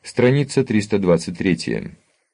Страница 323.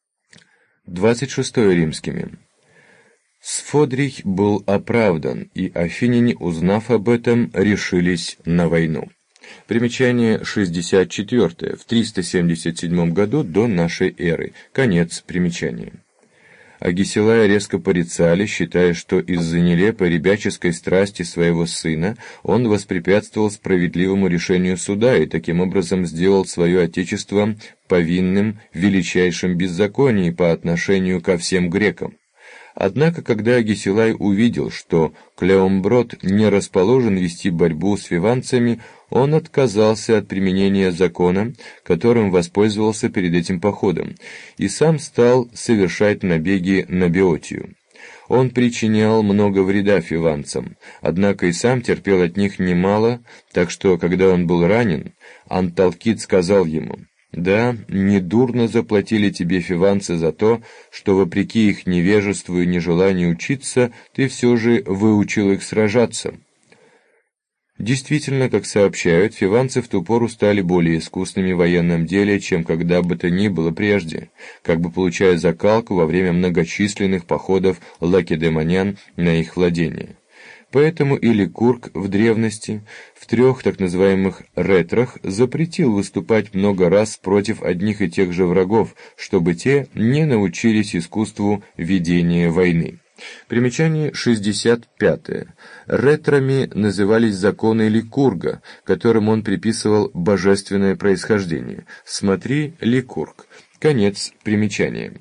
26 римскими. Сфодрий был оправдан, и афиняне, узнав об этом, решились на войну. Примечание 64. В 377 году до нашей эры. Конец примечания. Агесилая резко порицали, считая, что из-за нелепой ребяческой страсти своего сына он воспрепятствовал справедливому решению суда и таким образом сделал свое отечество повинным в величайшем беззаконии по отношению ко всем грекам. Однако, когда Агесилай увидел, что Клеомброд не расположен вести борьбу с фиванцами, он отказался от применения закона, которым воспользовался перед этим походом, и сам стал совершать набеги на Беотию. Он причинял много вреда фиванцам, однако и сам терпел от них немало, так что, когда он был ранен, Анталкид сказал ему: «Да, недурно заплатили тебе фиванцы за то, что, вопреки их невежеству и нежеланию учиться, ты все же выучил их сражаться». Действительно, как сообщают, фиванцы в ту пору стали более искусными в военном деле, чем когда бы то ни было прежде, как бы получая закалку во время многочисленных походов лакедемонян на их владения. Поэтому и Ликург в древности в 3 так называемых ретрах запретил выступать много раз против одних и тех же врагов, чтобы те не научились искусству ведения войны. Примечание 65. Ретрами назывались законы Ликурга, которым он приписывал божественное происхождение. Смотри Ликург. Конец примечания.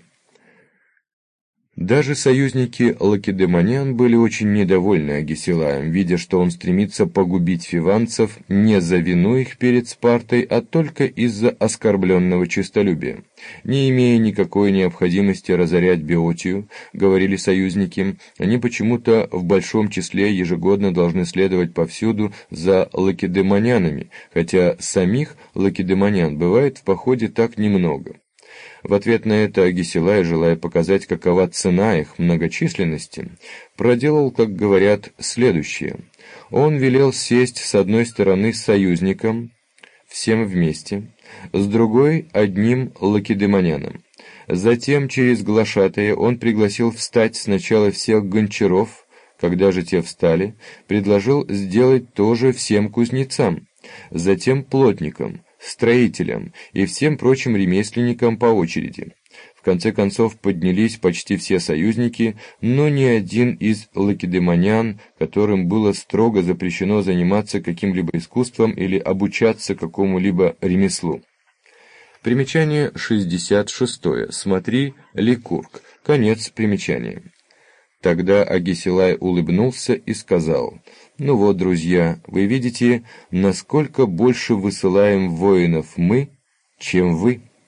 Даже союзники лакедемонян были очень недовольны Агесилаем, видя, что он стремится погубить фиванцев не за вину их перед Спартой, а только из-за оскорбленного честолюбия. Не имея никакой необходимости разорять Беотию, говорили союзники, они почему-то в большом числе ежегодно должны следовать повсюду за лакедемонянами, хотя самих лакедемонян бывает в походе так немного. В ответ на это Агесилай, желая показать, какова цена их многочисленности, проделал, как говорят, следующее. Он велел сесть с одной стороны с союзником, всем вместе, с другой — одним лакедемоняном. Затем через глашатая он пригласил встать сначала всех гончаров, когда же те встали, предложил сделать то же всем кузнецам, затем плотникам, строителям и всем прочим ремесленникам по очереди. В конце концов поднялись почти все союзники, но ни один из лакедемонян, которым было строго запрещено заниматься каким-либо искусством или обучаться какому-либо ремеслу. Примечание 66. Смотри Ликург. Конец примечания. Тогда Агесилай улыбнулся и сказал: «Ну вот, друзья, вы видите, насколько больше высылаем воинов мы, чем вы».